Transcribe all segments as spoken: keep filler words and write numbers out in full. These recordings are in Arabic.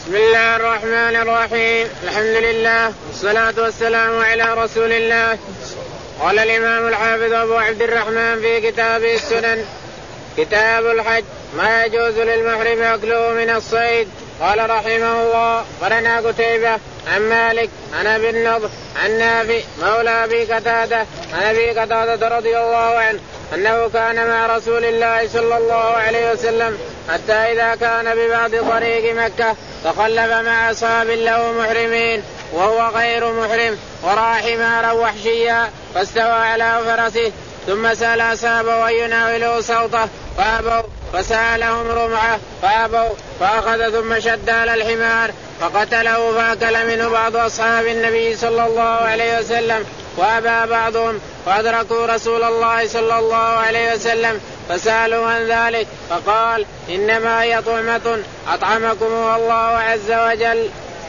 بسم الله الرحمن الرحيم. الحمد لله والصلاة والسلام على رسول الله. قال الإمام الحافظ أبو عبد الرحمن في كتابه السنن كتاب الحج ما يجوز للمحرم أكله من الصيد. قال رحمه الله قرنا قتيبة عن مالك عن أبي النضر عن نافع مولى أبي قتادة عن أبي قتادة رضي الله عنه أنه كان مع رسول الله صلى الله عليه وسلم حتى إذا كان ببعض طريق مكة تخلف مع أصحاب له محرمين وهو غير محرم ورأى حمارا وحشيا فاستوى على فرسه ثم سأل أصحابه أن يناولوا صوته فأبوا فسألهم رمعه فأبوا فأخذ ثم شد على الحمار فقتله فأكل منه بعض أصحاب النبي صلى الله عليه وسلم وأبى بعضهم فأدركوا رسول الله صلى الله عليه وسلم فسألوا عن ذلك فقال إنما هي طعمة أطعمكم الله عز وجل.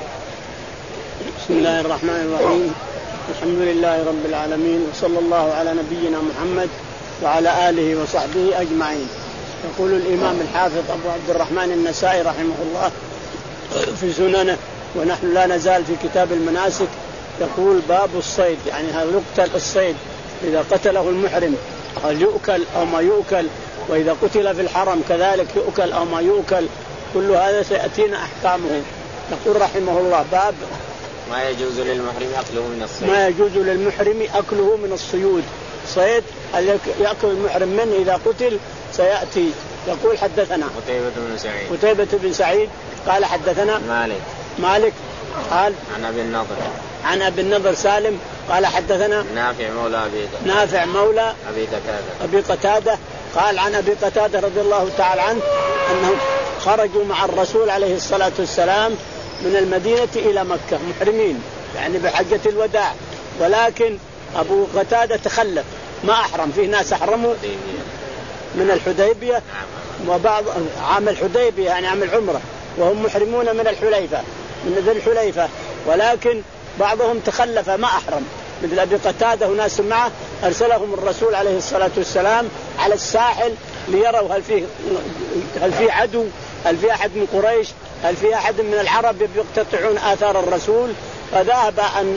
بسم الله الرحمن الرحيم. الحمد لله رب العالمين وصلى الله على نبينا محمد وعلى آله وصحبه أجمعين. يقول الإمام الحافظ أبو عبد الرحمن النسائي رحمه الله في سننه ونحن لا نزال في كتاب المناسك يقول باب الصيد يعني هل يقتل الصيد إذا قتله المحرم هل يؤكل أو ما يؤكل وإذا قتل في الحرم كذلك يؤكل أو ما يؤكل كل هذا سيأتينا أحكامه. يقول رحمه الله باب ما يجوز للمحرم أكله من الصيد ما يجوز للمحرم أكله من الصيود صيد يأكل المحرم منه إذا قتل سيأتي. يقول حدثنا قتيبة بن سعيد قتيبة بن سعيد قال حدثنا مالك مالك قال عن أبي النضر عن أبي النضر سالم قال حدثنا نافع مولى أبي نافع مولى أبي قتادة أبي قتادة قال عن أبي قتادة رضي الله تعالى عنه أنهم خرجوا مع الرسول عليه الصلاة والسلام من المدينة إلى مكة محرمين يعني بحجة الوداع ولكن أبو قتادة تخلف ما أحرم. فيه ناس أحرموا من الحديبية وبعض عام الحديبية يعني عام العمرة وهم محرمون من الحليفة من ذي الحليفة ولكن بعضهم تخلف ما أحرم مثل أبي قتادة وناس معه أرسلهم الرسول عليه الصلاة والسلام على الساحل ليروا هل فيه هل فيه عدو هل في أحد من قريش هل في أحد من العرب يقتطعون آثار الرسول. فذهب أن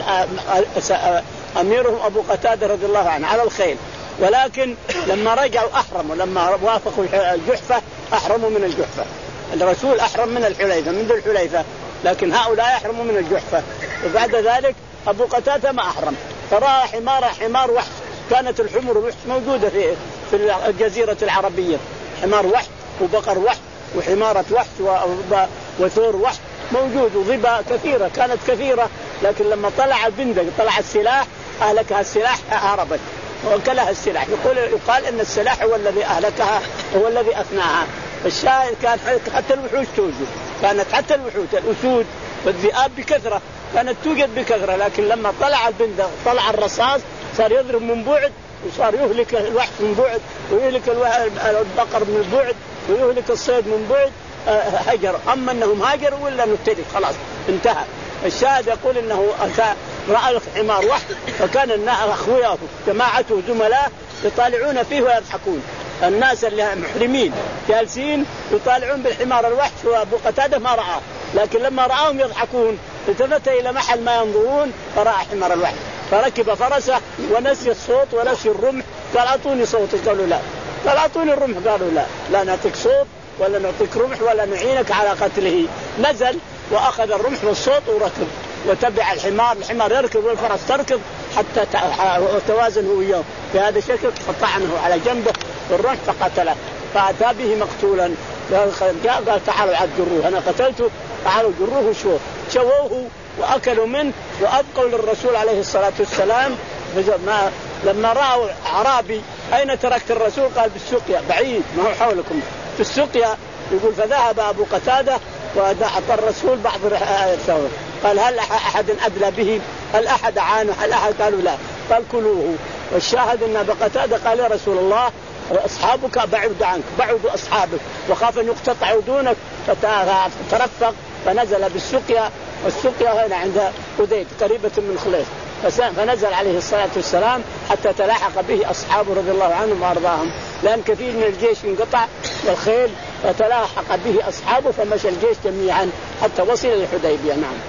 أميرهم أبو قتادة رضي الله عنه على الخيل ولكن لما رجعوا أحرموا لما وافقوا الجحفة أحرموا من الجحفة. الرسول أحرم من الحليفة من ذي الحليفة لكن هؤلاء أحرموا من الجحفة. وبعد ذلك أبو قتادة ما أحرم فرأى حمار حمار وحش. كانت الحمر وحش موجودة في في الجزيرة العربية حمار وحش وبقر وحش وحمارة وحش وثور وحش موجود وظبا كثيرة كانت كثيرة لكن لما طلع البندق طلع السلاح أهلكها السلاح هربت وأكلها السلاح. يقول يقال إن السلاح هو الذي أهلكها هو الذي أفناها. الشاهد كانت حتى الوحوش توجد كانت حتى الوحوش الأسود والذئاب بكثرة كانت توجد بكثرة لكن لما طلع البندق طلع الرصاص صار يضرب من بعد وصار يهلك الوحش من بعد ويهلك البقر من بعد ويهلك الصيد من بعد هجر. أما أنهم هاجروا ولا نبتدي خلاص انتهى. الشاهد يقول إنه رأى الحمار وحش فكان الناس أخوياه جماعته زملاء يطالعون فيه ويضحكون. الناس اللي محرمين جالسين يطالعون بالحمار الوحش وأبو قتادة ما رآه لكن لما رآهم يضحكون التفت إلى محل ما ينظرون فرأى حمار الوحش فركب فرسه ونسي الصوت ونسي الرمح قال أعطوني صوتك قالوا لا قال أعطوني الرمح قالوا لا لا نعطيك صوت ولا نعطيك رمح ولا نعينك على قتله. نزل وأخذ الرمح والصوت وركب وتبع الحمار الحمار يركض والفرس تركض حتى توازن هو وياه بهذا الشكل فطعنه على جنبه بالرمح فقتله فأتى به مقتولا. قال تعالوا عاد جروه أنا قتلته تعالوا جروه شوه شووه وأكلوا منه وأبقوا للرسول عليه الصلاة والسلام. لما رأوا أعرابي أين تركت الرسول قال بالسقيا بعيد ما هو حولكم في السقيا. يقول فذهب أبو قتادة وأعطى الرسول بعض الثور قال هل أحد أدلى به هل أحد عانه هل أحد قالوا لا قال كلوه. والشاهد أن أبو قتادة قال يا رسول الله أصحابك بعد عنك بعدوا أصحابك وخاف أن يقتطعوا دونك فترفق فنزل بالسقيا. والسقيا هنا عند قديد قريبة من خليص فنزل عليه الصلاة والسلام حتى تلاحق به أصحابه رضي الله عنهم وأرضاهم لأن كثير من الجيش انقطع والخيل فتلاحق به أصحابه فمشى الجيش جميعا حتى وصل الحديبية. نعم.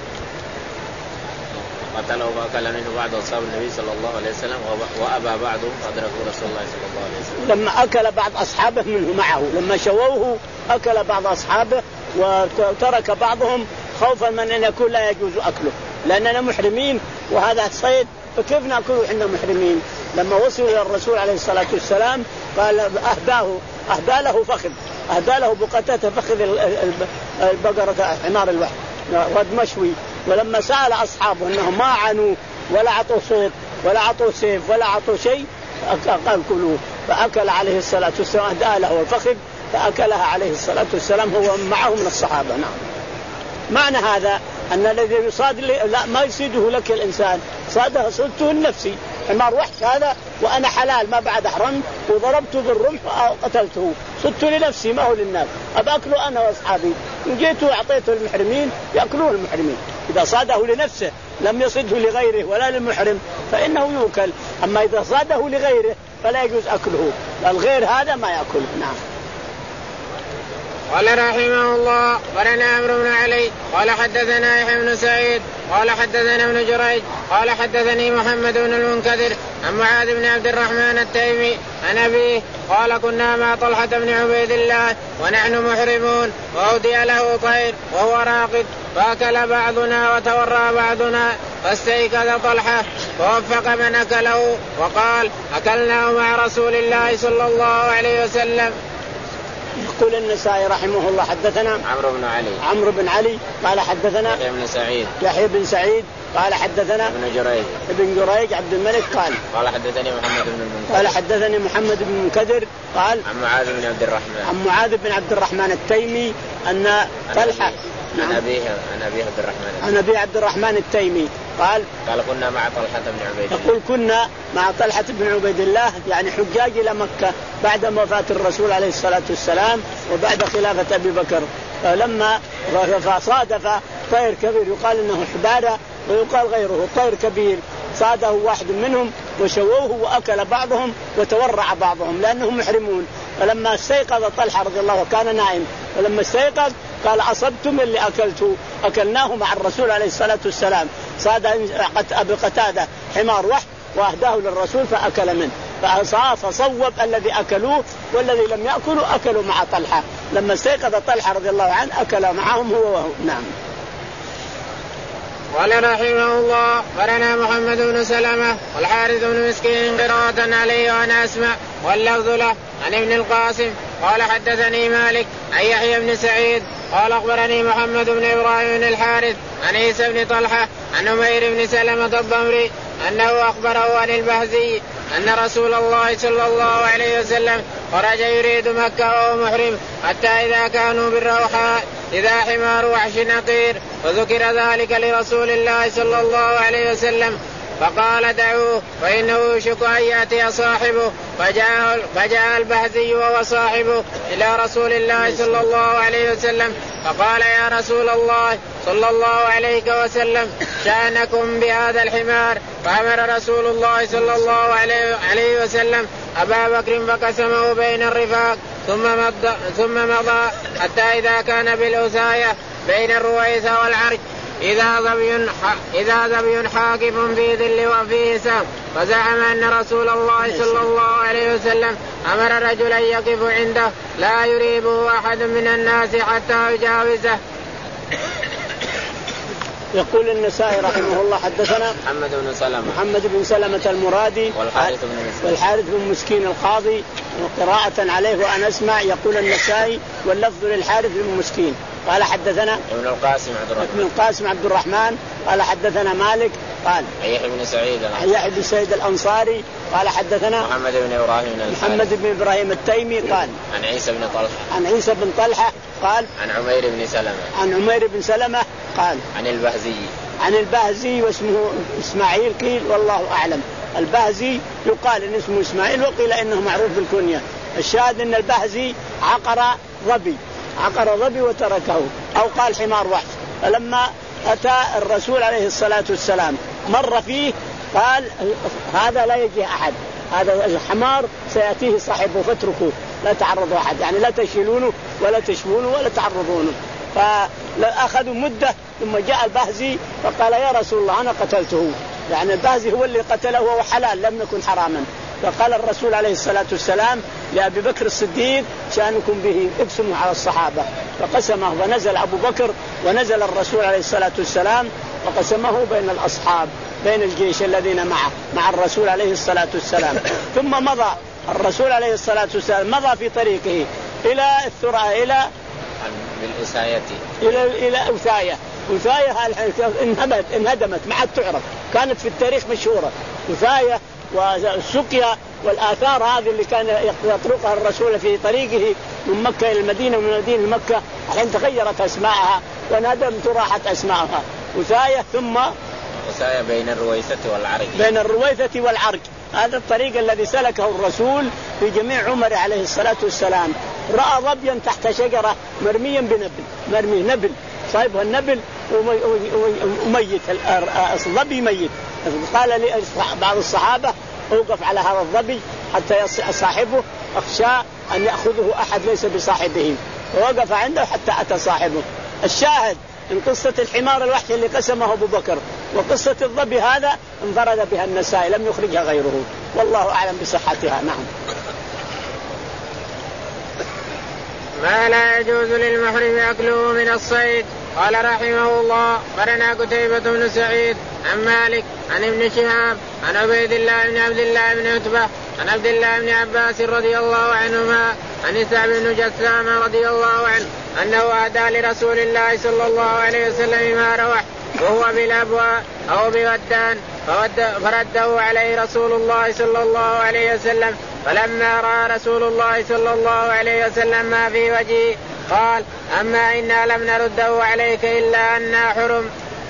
قتله وأكل منه بعض أصحاب النبي صلى الله عليه وسلم وأبى بعضهم فأدركه رسول الله صلى الله عليه وسلم. لما أكل بعض أصحابه منه معه، لما شووه أكل بعض أصحابه وترك بعضهم خوفا من أن يكون لا يجوز أكله لأننا محرمين وهذا صيد فكيف نأكله إحنا محرمين. لما وصلوا إلى الرسول عليه الصلاة والسلام قال أهداه أهدى له فخذ أهدى له بقتة فخذ البقرة حمار الوحش ود مشوي. ولما سأل أصحابه أنهم ما عنوا ولا عطوا صيد ولا عطوا سيف ولا عطوا شيء قال كلوه فأكل عليه الصلاة والسلام أهدى له الفخذ فأكلها عليه الصلاة والسلام هو معه من الصحابة. نعم. معنى هذا أن الذي يصاد لا ما يصيده لك الإنسان صاده صدته لنفسي حمار وحش هذا وأنا حلال ما بعد أحرمت وضربته بالرمح وقتلته صدته لنفسي ما هو للناس أبأكله أنا وأصحابي إن جيت وأعطيته المحرمين يأكلوه المحرمين. إذا صاده لنفسه لم يصده لغيره ولا للمحرم فإنه يؤكل. أما إذا صاده لغيره فلا يجوز أكله الغير هذا ما يأكله. نعم. قال رحمه الله قرنا عمرو بن علي قال حدثنا يحيى بن سعيد قال حدثنا ابن جريج قال حدثني محمد بن المنكدر عن معاذ بن عبد الرحمن التيمي عن أبيه قال كنا مع طلحة بن عبيد الله ونحن محرمون وأودي له طير وهو راقد فأكل بعضنا وتورى بعضنا فاستيقظ طلحة فوفق من أكله وقال أكلناه مع رسول الله صلى الله عليه وسلم. يقول النسائي رحمه الله حدثنا عمرو بن علي عمرو بن علي قال حدثنا يحيى بن سعيد يحيى بن سعيد قال حدثنا ابن جريج ابن جريج عبد الملك قال قال حدثني محمد بن المنكدر قال حدثني محمد بن المنكدر قال عن معاذ بن عبد الرحمن عن معاذ بن عبد الرحمن التيمي أن طلحة عن أبيه عن أبي عبد الرحمن عن أبي عبد الرحمن التيمي قال قال كنا مع طلحة بن عبيد الله يقول كنا مع طلحة بن عبيد الله يعني حجاج إلى مكة بعد وفاة الرسول عليه الصلاة والسلام وبعد خلافة أبي بكر. فلما صادف طير كبير يقال إنه حبارة ويقال غيره طير كبير صاده واحد منهم وشووه وأكل بعضهم وتورع بعضهم لأنهم محرمون. فلما استيقظ طلحة رضي الله عنه كان نائم فلما استيقظ قال أصبتم اللي أكلته أكلناه مع الرسول عليه الصلاة والسلام صاد أبي قتادة حمار وحش وأهداه للرسول فأكل منه فصوب الذي أكلوه والذي لم يأكلوا أكلوا مع طلحة. لما استيقظ طلحة رضي الله عنه أكل معهم هو وهو. نعم. قال رحمه الله قرنا محمد بن سلمة والحارث بن مسكين قراءة عليه وأنا أسمع واللفظ له عن ابن القاسم قال حدثني مالك عن يحيى بن سعيد قال أخبرني محمد بن إبراهيم بن الحارث عن عيسى بن طلحة عن عمير بن سلمة الضمري أنه أخبره عن البهزي أن رسول الله صلى الله عليه وسلم خرج يريد مكة وهو محرم حتى إذا كانوا بالروحاء إذا حمار وحش نقير وذكر ذلك لرسول الله صلى الله عليه وسلم فقال دعوه فإنه يشك أن يأتي صاحبه فجاء, فجاء البهزي وهو صاحبه إلى رسول الله صلى الله عليه وسلم فقال يا رسول الله صلى الله عليه وسلم شأنكم بهذا الحمار. فأمر رسول الله صلى الله عليه وسلم أبا بكر فقسمه بين الرفاق ثم مضى, ثم مضى حتى إذا كان بالأساية بين الرويثة والعرج إذا ظبي إذا ظبي حاكف في ظل وفيه سهم فزعم أن رسول الله صلى الله عليه وسلم أمر رجلا يقف عنده لا يريبه أحد من الناس حتى يجاوزه. يقول النسائي رحمه الله حدثنا محمد بن سلمة محمد بن سلمة المرادي والحارث بن مسكين والحارث بن مسكين القاضي وقراءة عليه وأنا أسمع. يقول النسائي واللفظ للحارث بن مسكين قال حدثنا ابن القاسم عبد الرحمن ابن القاسم عبد الرحمن قال حدثنا مالك قال يحيى بن سعيد يحيى بن سعيد الأنصاري قال حدثنا محمد بن إبراهيم محمد بن إبراهيم التيمي قال عن عيسى بن طلحة عن عيسى بن طلحة قال عن عمير بن سلمة عن عمير بن سلمة قال عن البهزي عن البهزي واسمه إسماعيل قيل والله أعلم. البهزي يقال إن اسمه إسماعيل وقيل إنه معروف بالكنية. الشاهد إن البهزي عقر ظبي عقر ظبي وتركه أو قال حمار وحش. فلما أتى الرسول عليه الصلاة والسلام مر فيه قال هذا لا يجي أحد هذا الحمار سيأتيه صاحبه فاتركوه لا تعرضوا أحد، يعني لا تشيلونه ولا تشوونه ولا تعرضونه. فأخذوا مدة ثم جاء البهزي فقال يا رسول الله أنا قتلته، يعني البهزي هو اللي قتله وهو حلال لم يكن حراما. فقال الرسول عليه الصلاة والسلام لأبي بكر الصديق شأنكم به اقسموا على الصحابة، فقسمه ونزل أبو بكر ونزل الرسول عليه الصلاة والسلام وقسمه بين الأصحاب بين الجيش الذين معه مع الرسول عليه الصلاة والسلام. ثم مضى الرسول عليه الصلاة والسلام مضى في طريقه إلى الثرى إلى بالأساية إلى إلى أثاية. أثاية انهدمت انهدمت ما عاد تعرف، كانت في التاريخ مشهورة أثاية والسقيا والآثار هذه اللي كان يطرقها الرسول في طريقه من مكة إلى المدينة ومن المدينة لمكة، الحين تغيرت أسماءها وانهدمت وراحت أسماءها أثاية. ثم أثاية بين الرويثة والعرج بين الرويثة والعرج، هذا الطريق الذي سلكه الرسول في جميع عمره عليه الصلاة والسلام. رأى ظبيا تحت شجرة مرميا بنبل، مرمي نبل صاحبها النبل وميت، الظبي ميت. قال بعض الصحابة اوقف على هذا الظبي حتى صاحبه أخشى أن يأخذه أحد ليس بصاحبه، ووقف عنده حتى أتى صاحبه. الشاهد من قصة الحمار الوحش اللي قسمه أبو بكر وقصة الظبي هذا انفرد بها النسائي لم يخرجها غيره، والله أعلم بصحتها. نعم. ما لا يجوز للمحرم أكله من الصيد. قال رحمه الله قرنا قتيبة بن سعيد عن مالك عن ابن شهاب عن عبيد الله بن عبد الله بن عتبة عن عبد الله بن عباس رضي الله عنهما عن سعد بن جثامة رضي الله عنه أنه أهدى لرسول الله صلى الله عليه وسلم ما روح وهو بالأبواء أو بودان فرده عليه رسول الله صلى الله عليه وسلم، فلما رأى رسول الله صلى الله عليه وسلم ما في وجهه قال أما إنا لم نرده عليك إلا أننا حرم.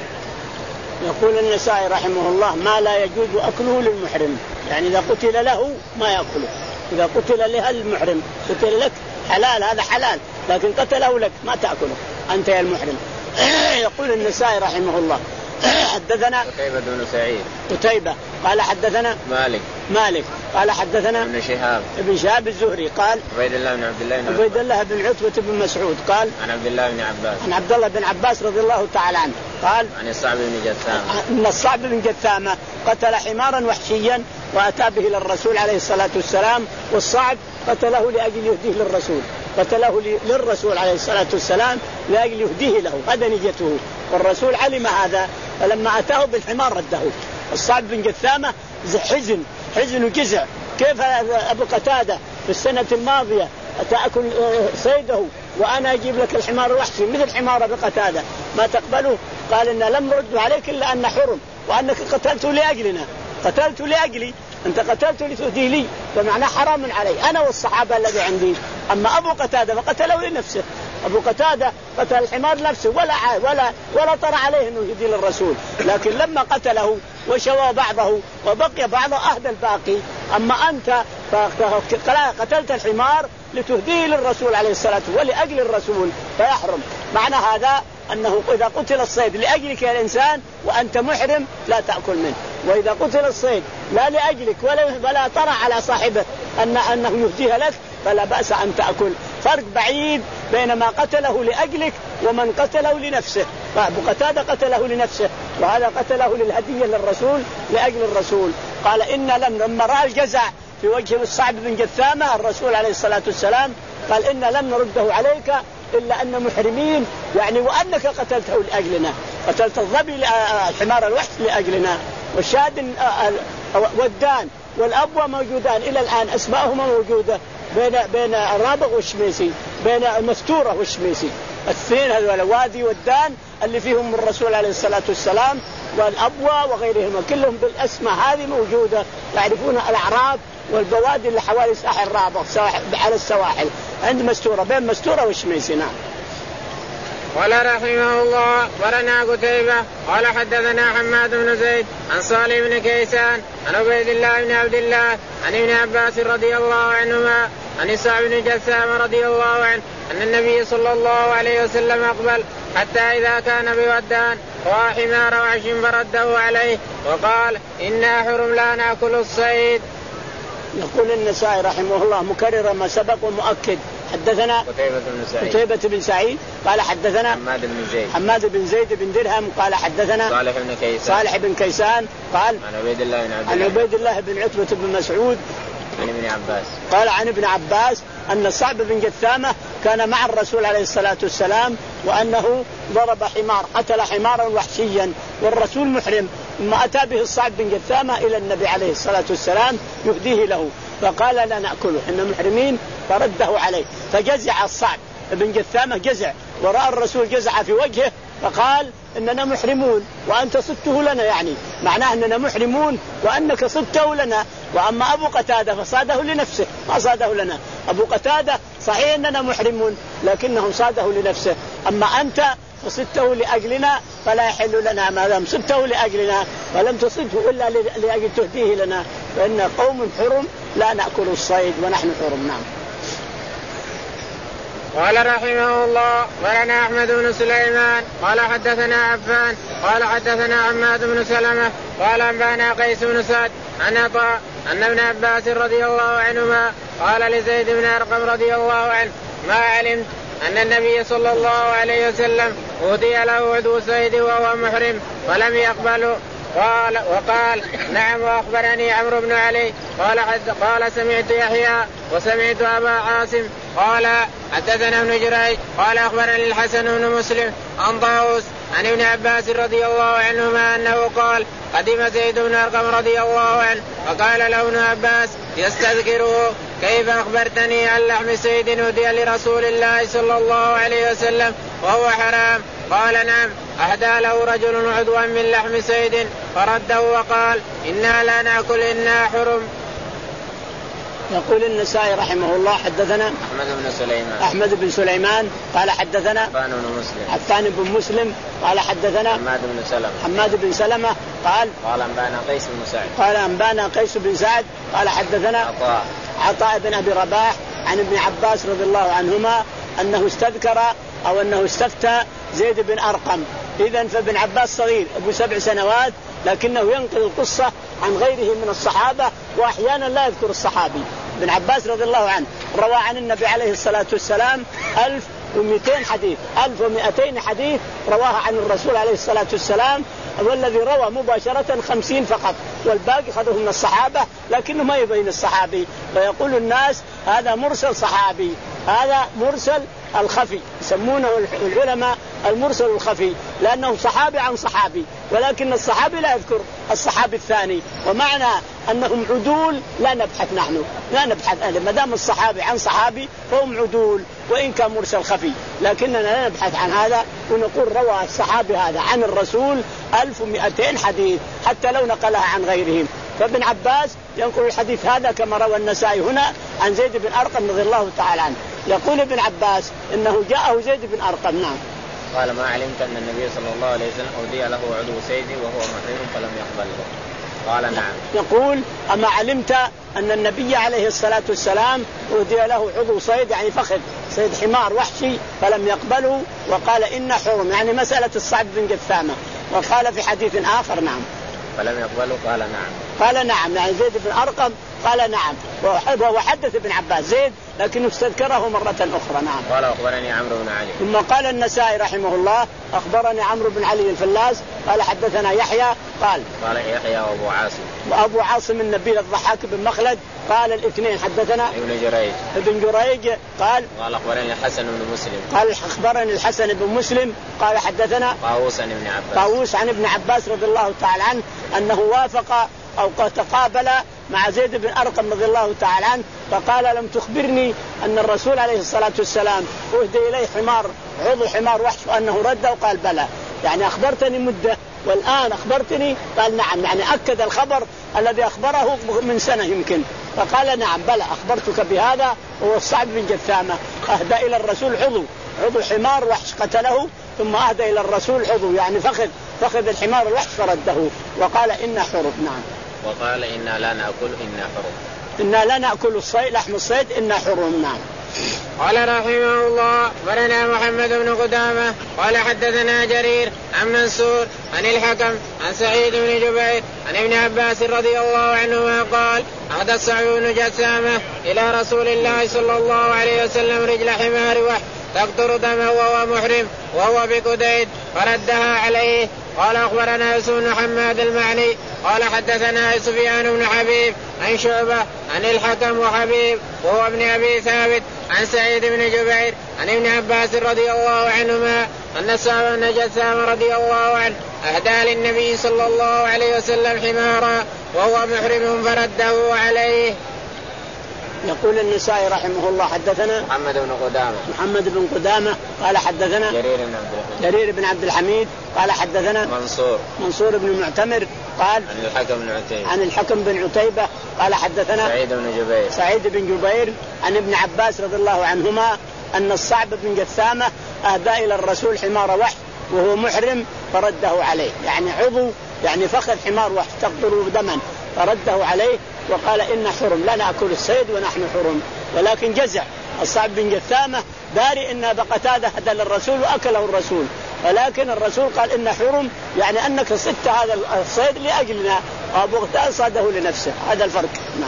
يقول النسائي رحمه الله ما لا يجوز أكله للمحرم، يعني إذا قتل له ما يأكله، إذا قتل له المحرم قتل لك حلال هذا حلال، لكن قتله لك ما تأكله أنت يا المحرم. يقول النسائي رحمه الله حدثنا قتيبة بن سعيد قتيبة قال حدثنا مالك مالك قال حدثنا ابن شهاب ابن شهاب الزهري قال عبيد الله بن عبد الله بن عبيد الله بن عتبة بن مسعود قال عن عبد الله بن عباس عن عبد الله بن عباس رضي الله تعالى عنه قال عن الصعب بن جثامة ان الصعب بن جثامة قتل حمارا وحشيا وأتى به للرسول عليه الصلاة والسلام، والصعب قتله لأجل يهديه للرسول، قتله للرسول عليه الصلاة والسلام لأجل يهديه له، هذا نيته، والرسول علم هذا فلما أتاه بالحمار رده. الصعب بن جثامة حزن حزن وجزع، كيف أبو قتادة في السنة الماضية تأكل صيده وأنا أجيب لك الحمار الوحشي مثل حمار أبو قتادة ما تقبله؟ قال إن لم نرد عليك إلا أن حرم وأنك قتلت لأجلنا، قتلت لأجلي، أنت قتلت لتهدي لي، فمعنى حرام علي أنا والصحابة الذي عندي. أما أبو قتادة فقتله لنفسه، أبو قتادة قتل الحمار نفسه ولا ولا ولا طرى عليه إنه يهدي للرسول، لكن لما قتله وشوى بعضه وبقي بعضه أهدى الباقي. أما أنت فقتلت الحمار لتهديه للرسول عليه الصلاة والسلام ولأجل الرسول فيحرم. معنى هذا أنه إذا قتل الصيد لأجلك يا الإنسان وأنت محرم لا تأكل منه، وإذا قتل الصيد لا لأجلك ولا ولا ترى على صاحبه أن أنه يهديها لك فلا بأس أن تأكل. فرق بعيد بين ما قتله لأجلك ومن قتله لنفسه. فأبو قتادة قتله لنفسه وهذا قتله للهدية للرسول لأجل الرسول. قال إن لم لما رأى الجزع في وجه الصعب بن جثامة الرسول عليه الصلاة والسلام قال إن لم نرده عليك إلا أن محرمين، يعني وأنك قتلته لأجلنا، قتلت الظبي الحمار الوحش لأجلنا. والشاهد والدان والأبوة موجودان إلى الآن، أسماءهما موجودة بين بين الرابغ والشميسي، بين المستورة والشميسي، الاثنين هذول وادي والدان اللي فيهم الرسول عليه الصلاة والسلام، والأبوة وغيرهما كلهم بالأسماء هذه موجودة، يعرفون الأعراب والبوادي اللي حوالي ساحل الرابغ على السواحل عند مستورة بين مستورة والشميسي. نعم. قال رحمه الله ولنا قتيبة قال حدثنا حماد بن زيد عن صالح بن كيسان عن عبيد الله بن عبد الله عن ابن عباس رضي الله عنهما عن سعد بن جثامة رضي الله عنه أن النبي صلى الله عليه وسلم أقبل حتى إذا كان بودان رأى حمار وحش فرده عليه وقال إنا حرم لا نأكل الصيد. يقول النسائي رحمه الله مكرر ما سبق ومؤكد. حدثنا قتيبة بن سعيد قتيبة بن سعيد قال حدثنا حماد بن زيد حماد بن زيد بن درهم قال حدثنا صالح بن كيسان صالح بن كيسان قال عن عبيد الله بن عبد عن عبيد الله بن عتبة بن مسعود عن ابن عباس قال عن ابن عباس أن الصعب بن جثامة كان مع الرسول عليه الصلاة والسلام وأنه ضرب حمار قتل حمارا وحشيا والرسول محرم ثم أتى به الصعب بن جثامة إلى النبي عليه الصلاة والسلام يهديه له فقال لا نأكله إحنا محرمين فرده عليه فجزع الصعب بن جثامة جزع ورأى الرسول جزع في وجهه فقال إننا محرمون وأنت صدته لنا يعني معناه أننا محرمون وأنك صدته لنا. وأما أبو قتادة فصاده لنفسه ما صاده لنا. أبو قتادة صحيح أننا محرمون لكنه صاده لنفسه أما أنت فصدته لأجلنا فلا يحل لنا ما دام صدته لأجلنا ولم تصده إلا لأجل تهديه لنا فإن قوم حرم لا نأكل الصيد ونحن حرم. نعم. قال رحمه الله ولنا أحمد بن سليمان قال حدثنا عفان قال حدثنا عماد بن سلمة قال أنبانا قيس بن سعد عن عطاء أن ابن عباس رضي الله عنهما قال لزيد بن أرقم رضي الله عنه ما علمت أن النبي صلى الله عليه وسلم أهدي له عدو صيد وهو محرم فلم يقبله قال وقال نعم. وأخبرني عمرو بن علي قال قال سمعت يحيى وسمعت أبا عاصم قال حدثنا ابن جريج قال أخبرني الحسن بن مسلم عن طاووس عن ابن عباس رضي الله عنهما أنه قال قدم زيد بن أرقم رضي الله عنه وقال له ابن عباس يستذكره كيف أخبرتني عن لحم صيد هدي لرسول الله صلى الله عليه وسلم وهو حرام؟ قال نعم. أهدى له رجل عدوا من لحم صيد فرده وقال إنا لا نأكل إنا حرم. يقول النسائي رحمه الله حدثنا أحمد بن سليمان أحمد بن سليمان قال حدثنا عفان بن مسلم عفان بن مسلم قال حدثنا حماد بن سلمة حماد بن سلمة قال قال أنبانا قيس بن سعد قال أنبانا قيس بن سعد قال حدثنا عطاء عطاء بن أبي رباح عن ابن عباس رضي الله عنهما أنه استذكر أو أنه استفتى زيد بن أرقم. إذن فابن عباس صغير أبو سبع سنوات لكنه ينقل القصة عن غيره من الصحابة وأحيانا لا يذكر الصحابي. ابن عباس رضي الله عنه روى عن النبي عليه الصلاة والسلام ألف ومئتين حديث ألف ومئتين حديث رواها عن الرسول عليه الصلاة والسلام والذي روى مباشرة خمسين فقط والباقي خذه من الصحابة لكنه ما يبين الصحابي ويقول الناس هذا مرسل صحابي هذا مرسل الخفي يسمونه العلماء المرسل الخفي لأنه صحابي عن صحابي ولكن الصحابي لا يذكر الصحابي الثاني ومعنى أنهم عدول لا نبحث نحن لا نبحث ما دام الصحابي عن صحابي فهم عدول وإن كان مرسل خفي لكننا لا نبحث عن هذا ونقول روى الصحابي هذا عن الرسول ألف ومئتين حديث حتى لو نقلها عن غيرهم. فابن عباس ينقل الحديث هذا كما روى النسائي هنا عن زيد بن أرقم رضي الله تعالى عنه. يقول ابن عباس إنه جاءه زيد بن أرقم. نعم. قال ما علمت أن النبي صلى الله عليه وسلم أهدي له عدو صيد وهو محرم فلم يقبله؟ قال نعم. يقول أما علمت أن النبي عليه الصلاة والسلام أهدي له عضو صيد يعني فخذ صيد حمار وحشي فلم يقبله وقال إن حرم يعني مسألة الصعب بن جثامة. وقال في حديث آخر نعم فلم يقبله قال نعم. قال نعم يعني زيد بن أرقم قال نعم وحدث ابن عباس زيد لكنه استذكره مرة أخرى. نعم. قال أخبرني عمرو بن علي. ثم قال النسائي رحمه الله أخبرني عمرو بن علي الفلاس قال حدثنا يحيى قال قال يحيى وأبو عاصم وأبو عاصم النبيل الضحاك بن مخلد قال الاثنين حدثنا ابن جريج ابن جريج قال قال أخبرني الحسن بن مسلم قال أخبرني الحسن بن مسلم قال حدثنا طاووس عن ابن عباس طاووس عن ابن عباس رضي الله تعالى عنه أنه وافق أو تقابل مع زيد بن أرقم رضي الله تعالى عنه فقال لم تخبرني أن الرسول عليه الصلاة والسلام أهدي إليه حمار عضو حمار وحش وأنه رده؟ وقال بلى يعني أخبرتني مدة والآن أخبرتني؟ قال نعم يعني أكد الخبر الذي أخبره من سنة يمكن. فقال نعم بلى أخبرتك بهذا وهو الصعب بن جثامة أهدى إلى الرسول عضو عضو حمار وحش قتله ثم أهدى إلى الرسول عضو يعني فخذ فخذ الحمار الوحش فرده وقال إنا حرم. نعم. وقال إنا لا نأكل إنا حرم إنا لا نأكل الصيد لحم الصيد إنا حرم. نعم. قال رحمه الله أخبرنا محمد بن قدامة قال حدثنا جرير عن منصور عن الحكم عن سعيد بن جبير عن ابن عباس رضي الله عنهما قال أهدى الصعب بن جسامة إلى رسول الله صلى الله عليه وسلم رجل حمار وحش تقطر دما وهو محرم وهو بقديد فردها عليه. قال أخبرنا يوسف بن حماد المعني قال حدثنا سفيان بن حبيب عن شعبة عن الحكم وحبيب وهو ابن أبي ثابت عن سعيد بن جبير عن ابن عباس رضي الله عنهما أن الصعب بن جسام رضي الله عنه أهدى للنبي صلى الله عليه وسلم حمارا وهو محرم فرده عليه. يقول النسائي رحمه الله حدثنا محمد بن قدامة محمد بن قدامة قال حدثنا جرير بن عبد الحميد جرير بن عبد الحميد قال حدثنا منصور منصور بن المعتمر قال عن الحكم بن عتيبة عن الحكم بن عتيبة قال حدثنا سعيد بن جبير سعيد بن جبير عن ابن عباس رضي الله عنهما أن الصعب بن جثامة أهدى إلى الرسول حمار وحش وهو محرم فرده عليه، يعني عضو يعني فخذ حمار وحش تقطر دما فرده عليه وقال إن حرم لا نأكل الصيد ونحن حرم، ولكن جزع الصعب بن جثامة داري إن بقتادة هدى للرسول وأكله الرسول، ولكن الرسول قال إن حرم يعني أنك صدت هذا الصيد لأجلنا وأبو صاده لنفسه، هذا الفرق. نعم.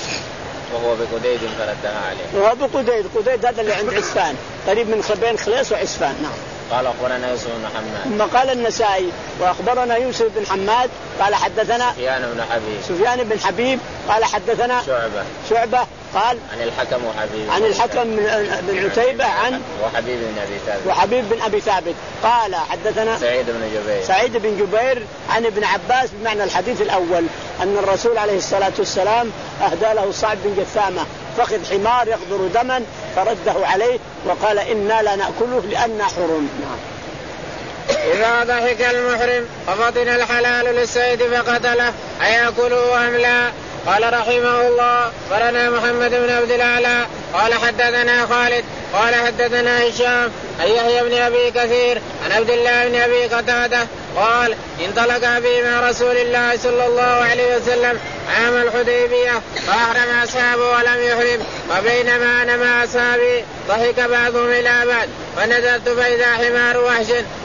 وهو بقديد فردها عليه. وهو بقديد، قديد هذا اللي عند عسفان قريب من بين خليص وعسفان. نعم. قال أخبرنا يوسف بن حماد. ثم قال النسائي وأخبرنا يوسف بن حماد قال حدثنا سفيان بن حبيب سفيان بن حبيب قال حدثنا شعبة شعبة قال عن الحكم وحبيب عن الحكم بن عتيبة عن وحبيب بن أبي ثابت وحبيب بن أبي ثابت قال حدثنا سعيد بن جبير سعيد بن جبير عن ابن عباس بمعنى الحديث الأول أن الرسول عليه الصلاة والسلام أهدى له صعب بن جثامة فخذ حمار يقدر دما فرده عليه وقال إنا لا نأكله لأننا حرم. نعم. إذا ضحك المحرم ففطن الحلال للصيد فقتله أيأكله أم لا؟ قال رحمه الله أخبرنا محمد بن عبد الأعلى قال حدثنا خالد قال حدثنا هشام عن يحيى بن أبي كثير عن عبد الله بن أبي قتادة قال انطلق أبي مع رسول الله صلى الله عليه وسلم عام الحديبية فأحرم أصحابه ولم يحرم، وبينما أنا مع أصحابي ضحك بعضهم إلى بعض فنزلت فإذا حمار وحش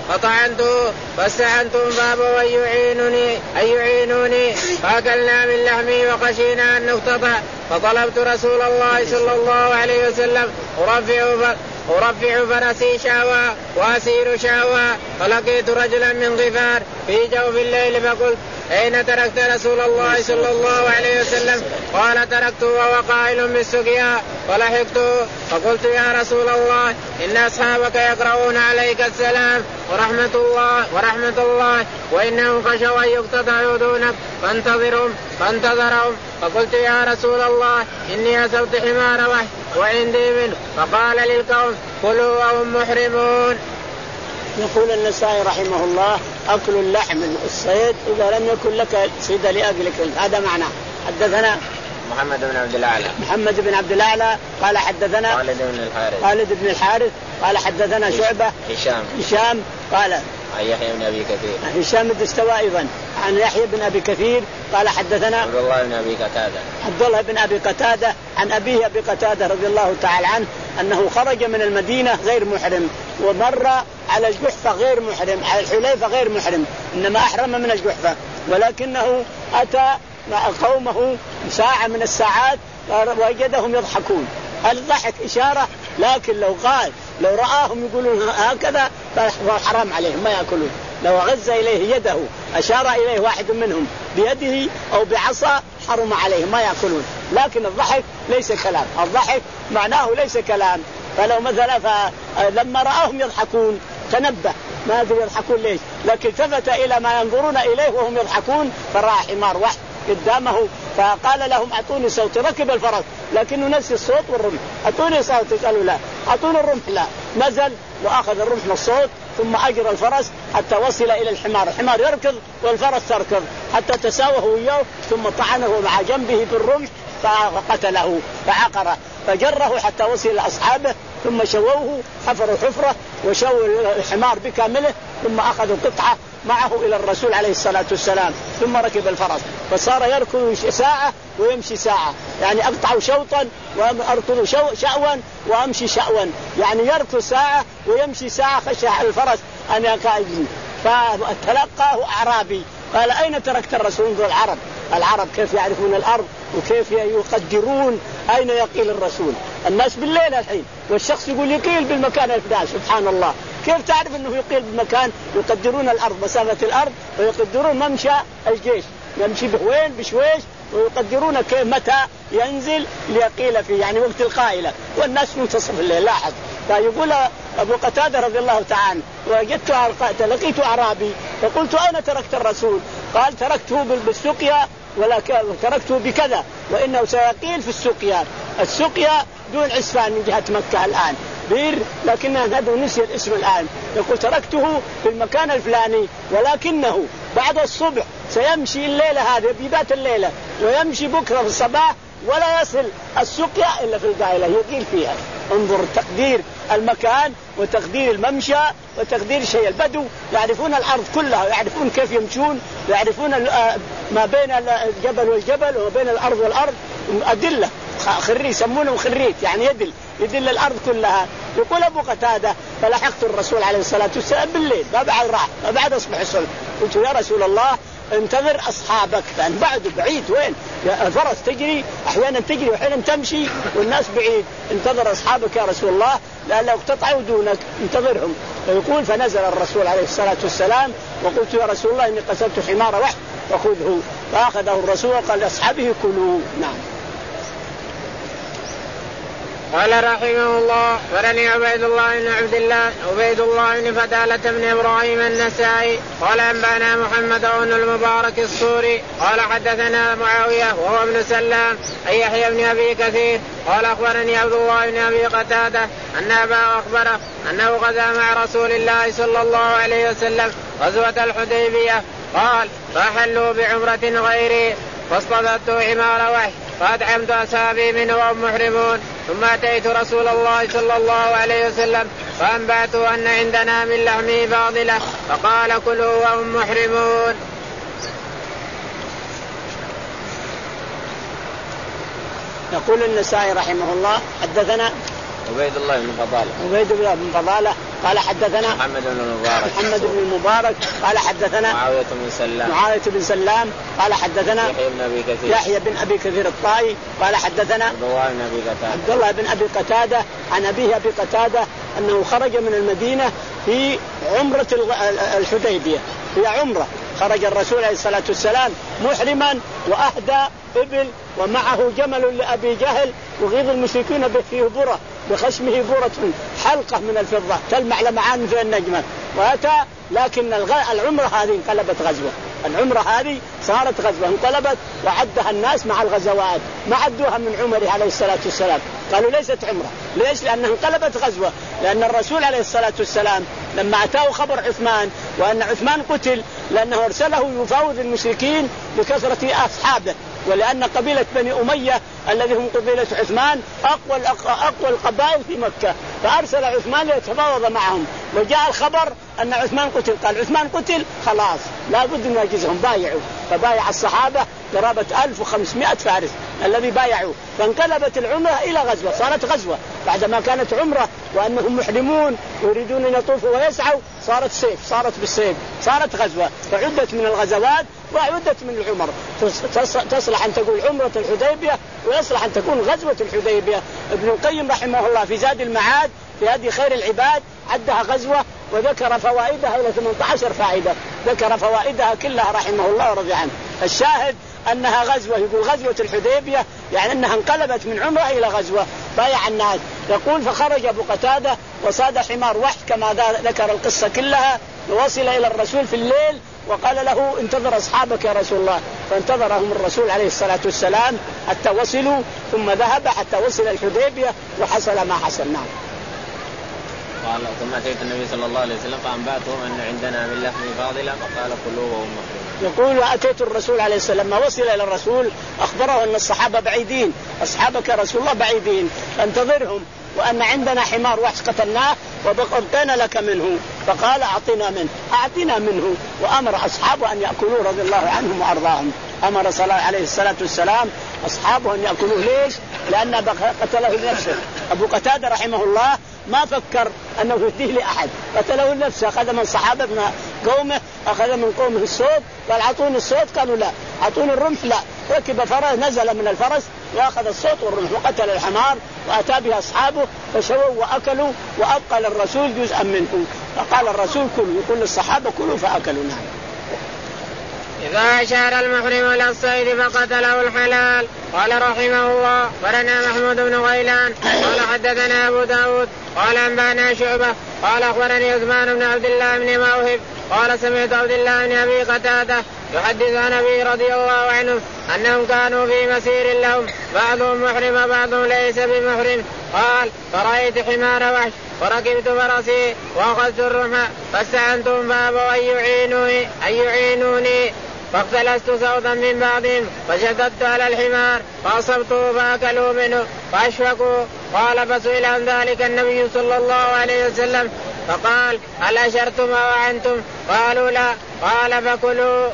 فطعنته فاستعنتم بابه أن يعينوني أن يعينوني فأكلنا من لحمه وخشينا أن نقتطع، فطلبت رسول الله صلى الله عليه وسلم أرفع أرفع فرسي شاوى وأسير شاوى، فلقيت رجلا من غفار في جوف الليل فقلت أين تركت رسول الله صلى الله عليه وسلم؟ قال تركته وهو قائل بالسقيا فلحقته فقلت يا رسول الله إن أصحابك يقرؤون عليك السلام ورحمة الله ورحمة الله وإنهم خشوا أن يقتطعوا دونك فانتظرهم فانتظرهم، فقلت يا رسول الله إني أصبت حمار وحش وعندي منه، فقال للقوم كلوا وهم محرمون. يقول النسائي رحمه الله أكل اللحم الصيد إذا لم يكن لك صيد لأجلك، هذا معناه. حدثنا محمد بن عبد الأعلى محمد بن عبد الأعلى قال حدثنا خالد بن الحارث خالد بن الحارث قال حدثنا شعبة هشام هشام قال عن يحيى بن أبي كثير هشام الدستوائي أيضا عن يحيى بن أبي كثير قال حدثنا عبد الله بن أبي قتادة عبد الله بن أبي قتادة عن أبيه أبي قتادة رضي الله تعالى عنه أنه خرج من المدينة غير محرم ومر على الجحفة غير محرم، على الحليفة غير محرم، إنما أحرم من الجحفة، ولكنه أتى مع قومه ساعة من الساعات ووجدهم يضحكون. الضحك إشارة، لكن لو قال لو رآهم يقولون هكذا فحرام عليهم ما يأكلون. لو غز إليه يده أشار إليه واحد منهم بيده أو بعصا حرم عليهم ما يأكلون، لكن الضحك ليس كلام، الضحك معناه ليس كلام. فلو مثلا فلما رآهم يضحكون تنبه ما أدري يضحكون ليش، لكن التفت إلى ما ينظرون إليه وهم يضحكون فرأى حمار وحش قدامه فقال لهم أعطوني صوت، ركب الفرس لكنه نسي الصوت والرمح، أعطوني صوت، قالوا لا، أعطوني الرمح، لا، نزل وأخذ الرمح للصوت ثم أجر الفرس حتى وصل إلى الحمار، الحمار يركض والفرس تركض حتى تساوه وياه ثم طعنه مع جنبه بالرمح فقتله فعقره فجره حتى وصل إلى أصحابه ثم شووه، حفروا حفرة وشووا الحمار بكامله ثم أخذوا قطعة معه إلى الرسول عليه الصلاة والسلام ثم ركب الفرس فصار يركض ساعة ويمشي ساعة، يعني أقطع شوطا وأركض شو شأوا وأمشي شأوا، يعني يركض ساعة ويمشي ساعة خشى على الفرس أن يقائد. فتلقاه أعرابي قال أين تركت الرسول؟ العرب العرب كيف يعرفون الأرض وكيف يقدرون أين يقيل الرسول. الناس بالليل الحين والشخص يقول يقيل بالمكان الفلاني، سبحان الله، كيف تعرف أنه يقيل بالمكان؟ يقدرون الأرض مسافة الأرض ويقدرون ممشى الجيش يمشي بوين بشويش، ويقدرون كيف متى ينزل ليقيل فيه، يعني وقت القائلة والناس منتصف الليل. لاحظ فيقول أبو قتادة رضي الله تعالى وجدت لقيت أعرابي فقلت أين تركت الرسول؟ قال تركته بالسقيا ولا تركته بكذا وإنه سيقيل في السقيا. السقيا دون عسفان من جهة مكة الآن بير، لكن هذا نسي الاسم الآن. يقول تركته في المكان الفلاني ولكنه بعد الصبح سيمشي الليلة هذه بيبات الليلة ويمشي بكرة في الصباح ولا يصل السقيا إلا في القائلة يقيل فيها. انظر تقدير المكان وتقدير الممشى وتقدير شيء. البدو يعرفون الأرض كلها، يعرفون كيف يمشون، يعرفون ما بين الجبل والجبل وما بين الأرض والأرض، أدلة خريت يسمونه خريت يعني يدل يدل الأرض كلها. يقول أبو قتادة فلحقت الرسول عليه الصلاة والسلام بالليل ما بعد راح ما بعد أصبح الصبح، قلت يا رسول الله انتظر أصحابك، لأن بعده بعيد وين الفرس تجري أحيانا تجري وأحيانا تمشي والناس بعيد، انتظر أصحابك يا رسول الله لأن لو اقتطعوا دونك انتظرهم. فيقول فنزل الرسول عليه الصلاة والسلام وقلت يا رسول الله إني قتلت حمار وحش فخذه، فأخذه الرسول وقال لأصحابه كلوا. نعم. قال رحمه الله ولني عبيد الله بن عبد الله عبيد الله بن فتالة بن إبراهيم النسائي قال أنبأنا محمد بن المبارك الصوري قال حدثنا معاوية وهو ابن سلام أي يحيى بن أبي كثير قال أخبرني عبد الله بن أبي قتادة أن أباه أخبره أنه غزا مع رسول الله صلى الله عليه وسلم غزوة الحديبية قال فأحلوا بعمرة غيري فاصطدت حمار وحش فأدعمت أصحابي منه وهم محرمون، ثم أتيت رسول الله صلى الله عليه وسلم فأنبأته أن عندنا من لحمه فاضلة فقال كلوا وهم محرمون. يقول النسائي رحمه الله حدثنا عبيد الله بن فضالة عبيد الله بن فضالة قال حدثنا محمد بن المبارك محمد بن المبارك قال حدثنا معاوية بن سلام معاوية بن سلام قال حدثنا يحيى بن أبي كثير يحيى بن أبي كثير الطائي قال حدثنا عبد الله بن أبي قتادة عبد الله بن أبي قتادة عن أبيه أبي قتادة أنه خرج من المدينة في عمرة الحديبية، في عمرة خرج الرسول عليه الصلاة والسلام محرما وأهدى إبل ومعه جمل لأبي جهل وغيظ المشركين فيه برة بخشمه برة حلقة من الفضة تلمع لمعان في النجمة وأتى، لكن العمرة هذه انقلبت غزوة، العمرة هذه صارت غزوة انقلبت وعدها الناس مع الغزوات ما عدوها من عمره عليه الصلاة والسلام، قالوا ليست عمرة. ليش؟ لأنها انقلبت غزوة، لأن الرسول عليه الصلاة والسلام لما أتاه خبر عثمان وأن عثمان قتل لأنه أرسله يفاوض المشركين بكثرة أصحابه، ولأن قبيلة بني أمية الذي هم قبيلة عثمان أقوى أقوى القبائل في مكة، فأرسل عثمان ليتفاوض معهم، وجاء الخبر أن عثمان قتل، قال عثمان قتل خلاص لا بد أن يجزهم، بايعوا، فبايع الصحابة قرابة ألف وخمسمائة فارس الذي بايعوا، فانقلبت العمرة إلى غزوة، صارت غزوة بعدما كانت عمرة وأنهم محرمون ويريدون أن يطوفوا ويسعوا، صارت سيف، صارت بالسيف، صارت غزوة، فعدت من الغزوات وعدت من العمر، تصلح أن تقول عمرة الحديبية ويصلح أن تكون غزوة الحديبية. ابن القيم رحمه الله في زاد المعاد في هذه خير العباد عدها غزوة وذكر فوائدها إلى ثمانية عشر فائدة، ذكر فوائدها كلها رحمه الله ورضي عنه. الشاهد أنها غزوة، يقول غزوة الحديبية يعني أنها انقلبت من عمرة إلى غزوة، بايع الناس. يقول فخرج أبو قتادة وصاد حمار وحش كما ذكر القصة كلها، ووصل إلى الرسول في الليل وقال له انتظر أصحابك يا رسول الله، فانتظرهم الرسول عليه الصلاة والسلام حتى وصلوا ثم ذهب حتى وصل الحديبية وحصل ما حصل. نعم. قال ثم أتيت النبي صلى الله عليه وسلم فأنبأتهم أن عندنا من لحم فاضلة فقال كلوا وهم محرمون. يقول وأتيت الرسول عليه السلام لما وصل إلى الرسول أخبره أن الصحابة بعيدين، أصحابك يا رسول الله بعيدين فانتظرهم، وأن عندنا حمار وحش قتلناه وبقينا لك منه، فقال أعطنا منه أعطنا منه وأمر أصحابه أن يأكلوا رضي الله عنهم وأرضاهم. أمر صلى عليه الصلاة والسلام أصحابه أن يأكلوه. ليش؟ لأن قتله نفسه. أبو قتادة رحمه الله ما فكر أنه يهديه لأحد، قتله نفسه، أخذ من صحابة من قومه، أخذ من قومه الصوت، قال عطوني الصوت، قالوا لا. عطوني الرمح، لا. ركب فرس، نزل من الفرس وأخذ الصوت والرمح وقتل الحمار وأتى به أصحابه فشووا وأكلوا، وأبقى للرسول جزءا منه، فقال الرسول كلوا، يقول للصحابة كلوا فأكلوا. نعم. إذا أشار المحرم إلى الصيد فقتله الحلال. قال رحمه الله أخبرنا محمود بن غيلان قال حدثنا أبو داود قال أنبأنا شعبة قال أخبرني عثمان بن عبد الله بن موهب قال سمعت عبد الله بن أبي قتادة يحدث عن أبي رضي الله عنه أنهم كانوا في مسير لهم بعضهم محرم بعضهم ليس بمحرم. قال فرأيت حمار وحش فركبت فرسي وأخذت الرمح فاستعنتهم فأبوا أن يعينوني, أن يعينوني فاختلست صوتا من بعضهم فشددت على الحمار فأصبته فأكلوا منه فأشفقوا. قال فسئل عن ذلك النبي صلى الله عليه وسلم فقال هل أشرتم أو أنتم؟ قالوا لا. قال فكلوا.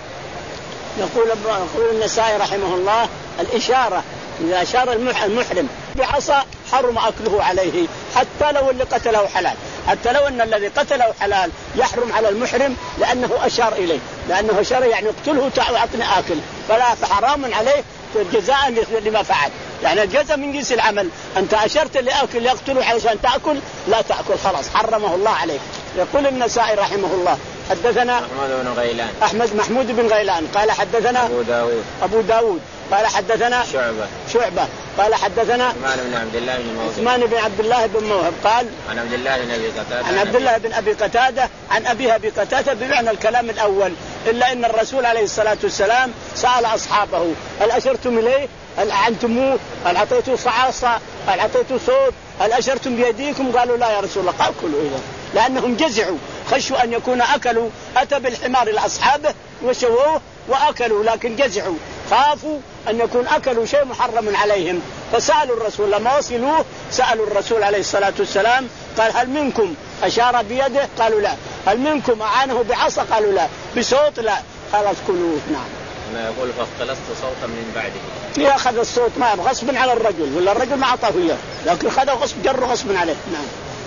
يقول النسائي رحمه الله الإشارة إذا أشار المحرم بعصا حرم أكله عليه حتى لو اللي قتله حلال، حتى لو أن الذي قتله حلال يحرم على المحرم لأنه أشار إليه، لأنه أشار يعني اقتله وأعطني آكل، فلا فحرام عليه جزاء لما فعل. يعني الجزاء من جنس العمل، أنت أشرت لأكل يقتله علشان تأكل لا تأكل، خلاص حرمه الله عليك. يقول النسائي رحمه الله حدثنا أحمد بن غيلان أحمد محمود بن غيلان قال حدثنا أبو داود أبو داود قال حدثنا شعبة شعبة قال حدثنا عثمان بن عبد الله بن موهب عثمان بن عبد الله بن موهب قال عن عبد الله بن أبي قتادة عن عبد الله بن أبي قتادة عن أبيها أبي قتادة بمعنى الكلام الأول، إلا أن الرسول عليه الصلاة والسلام سأل أصحابه هل أشرتم إليه؟ هل أعنتموه؟ هل أعطيتوا صعاصة؟ هل أعطيتوا صوت؟ هل أشرتم بيديكم؟ قالوا لا يا رسول الله. قال كلوا إذا، لأنهم جزعوا خشوا أن يكون أكلوا، أتى بالحمار لأصحابه وشووه وأكلوا، لكن جزعوا خافوا أن يكون أكلوا شيء محرم عليهم، فسألوا الرسول. لما وصلوه سألوا الرسول عليه الصلاة والسلام قال هل منكم أشار بيده؟ قالوا لا. هل منكم أعانه بعصا؟ قالوا لا. بصوت؟ لا. خلاص كلوه. نعم. أنا يقول فاختلست صوتا من بعده، يأخذ الصوت ما غصب على الرجل، ولا الرجل ما أعطاه إياه، لكن خذه غصب، جره غصب عليه. نعم.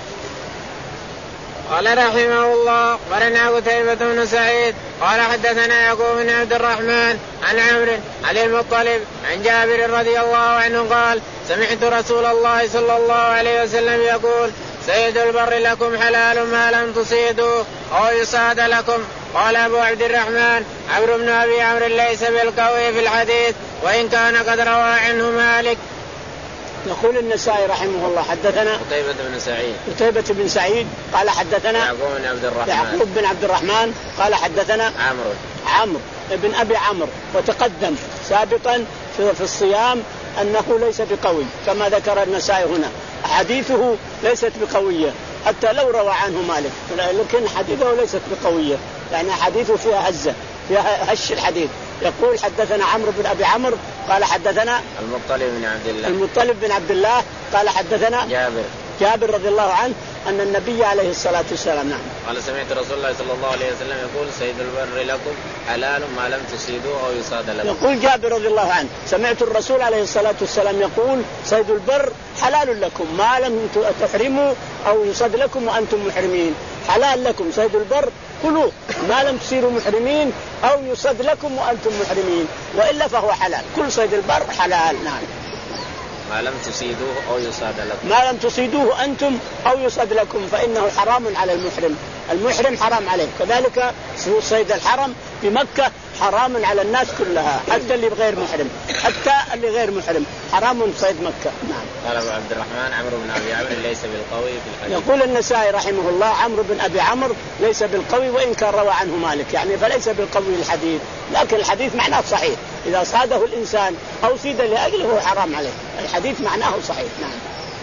قال رحمه الله قرنا قتيبة بن سعيد قال حدثنا يعقوب بن عبد الرحمن عن عمرو عن المطلب عن جابر رضي الله عنه قال سمعت رسول الله صلى الله عليه وسلم يقول صيد البر لكم حلال ما لم تصيدوا أو يصاد لكم. قال أبو عبد الرحمن عمرو بن أبي عمرو ليس بالقوي في الحديث وإن كان قد روى عنه مالك. يقول النسائي رحمه الله حدثنا قتيبة بن سعيد قتيبة بن سعيد قال حدثنا يعقوب بن عبد الرحمن يعقوب بن عبد الرحمن قال حدثنا عمرو عمرو بن أبي عمرو، وتقدم سابقا في الصيام أنه ليس بقوي كما ذكر النسائي هنا، حديثه ليست بقوية حتى لو روى عنه مالك، لكن حديثه ليست بقوية، يعني حديثه فيها هزة، فيها هش الحديث. يقول حدثنا عمرو بن أبي عمرو قال حدثنا المطلب بن عبد الله المطلب بن عبد الله قال حدثنا جابر جابر رضي الله عنه أن النبي عليه الصلاة والسلام نعم قال سمعت رسول الله صلى الله عليه وسلم يقول صيد البر لكم حلال ما لم تصيدوه أو يصاد لكم. يقول جابر رضي الله عنه سمعت الرسول عليه الصلاة والسلام يقول صيد البر حلال لكم ما لم تحرموا أو يصاد لكم وأنتم محرمين، حلال لكم صيد البر كلوه ما لم تصيروا محرمين أو يصاد لكم وأنتم محرمين، وإلا فهو حلال، كل صيد البر حلال. نعم. ما لم تصيدوه أو يصاد لكم ما لم تصيدوه أنتم أو يصاد لكم فإنه حرام على المحرم، المحرم حرام عليه، كذلك صيد الحرم بمكة حرام على الناس كلها حتى اللي غير محرم، حتى اللي غير محرم حرام صيد مكة. نعم. قال أبو عبد الرحمن عمرو بن أبي عمرو ليس بالقوي في الحديث. يقول النسائي رحمه الله عمرو بن أبي عمرو ليس بالقوي وإن كان روى عنه مالك، يعني فليس بالقوي الحديث، لكن الحديث معناه صحيح، إذا صاده الإنسان أو صيد لأجله هو حرام عليه، الحديث معناه صحيح. نعم.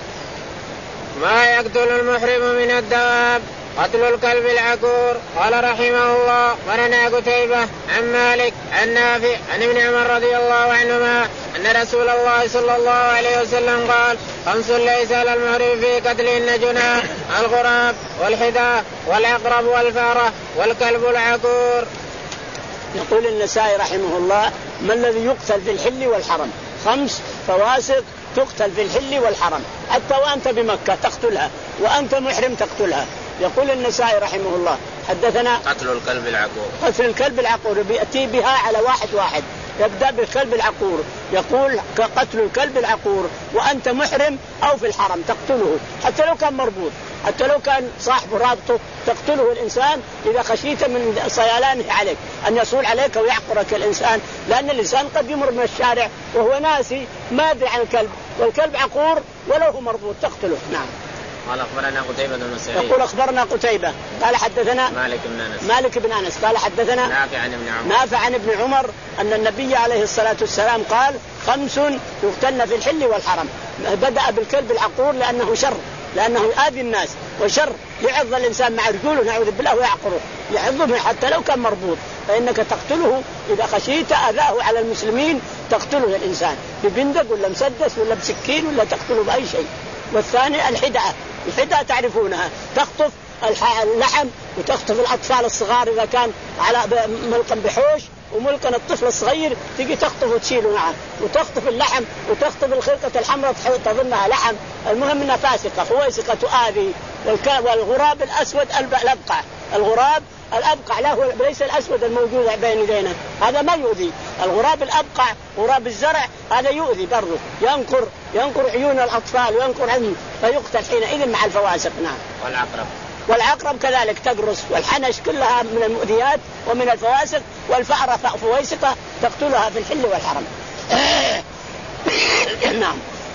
ما يقتل المحرم من الدواب قتل الكلب العقور. قال رحمه الله ورنا قتيبة عن مالك عن نافع عن ابن عمر رضي الله عنهما أن رسول الله صلى الله عليه وسلم قال خمس ليس على المحرم في قتلهن جناح: الغراب والحذاء والعقرب والفارة والكلب العقور. يقول النسائي رحمه الله ما الذي يقتل في الحل والحرم؟ خمس فواسق تقتل في الحل والحرم، حتى وأنت بمكة تقتلها، وأنت محرم تقتلها. يقول النسائي رحمه الله حدثنا قتل الكلب العقور. قتل الكلب العقور بيأتي بها على واحد واحد، يبدأ بالكلب العقور، يقول قتل الكلب العقور وأنت محرم أو في الحرم تقتله، حتى لو كان مربوط، حتى لو كان صاحب رابطه تقتله الإنسان إذا خشيت من صيالانه عليك أن يصول عليك ويعقرك الإنسان، لأن الإنسان قد يمر من الشارع وهو ناسي ما أدري عن الكلب، والكلب عقور ولو هو مربوط تقتله. نعم. قال أخبرنا قتيبة بن سعيد. يقول أخبرنا قتيبة قال حدثنا مالك بن أنس. مالك بن أنس قال حدثنا نافع عن ابن عمر. نافع عن ابن عمر أن النبي عليه الصلاة والسلام قال خمس يقتلن في الحل والحرم. بدأ بالكلب العقور لأنه شر، لأنه يؤذي الناس وشر، يعض الإنسان مع رجوله نعوذ بالله ويعقره، يعضه حتى لو كان مربوط، فإنك تقتله إذا خشيت أذاه على المسلمين، تقتله الإنسان ببندق ولا مسدس ولا بسكين ولا تقتله بأي شيء. والثاني الحدعة، الحدعة تعرفونها، تخطف اللحم وتخطف الأطفال الصغار إذا كان على ملقا بحوش وملقا الطفل الصغير تيجي تخطف وتشيله معه، وتخطف اللحم وتخطف الخرقة الحمراء تظنها لحم، المهم انها فاسقة فويسقة تؤذي. والغراب الأسود الأبقع، الغراب الأبقع له ليس الأسود الموجود بين يدينا، هذا ما يؤذي. الغراب الأبقع غراب الزرع هذا يؤذي برضه، ينقر ينقر عيون الأطفال وينقر عنهم فيقتل حينئذ مع الفواسق. نعم. والعقرب والعقرب كذلك تقرص، والحنش كلها من المؤذيات ومن الفواسق، والفأرة فويسقة تقتلها في الحل والحرم. نعم.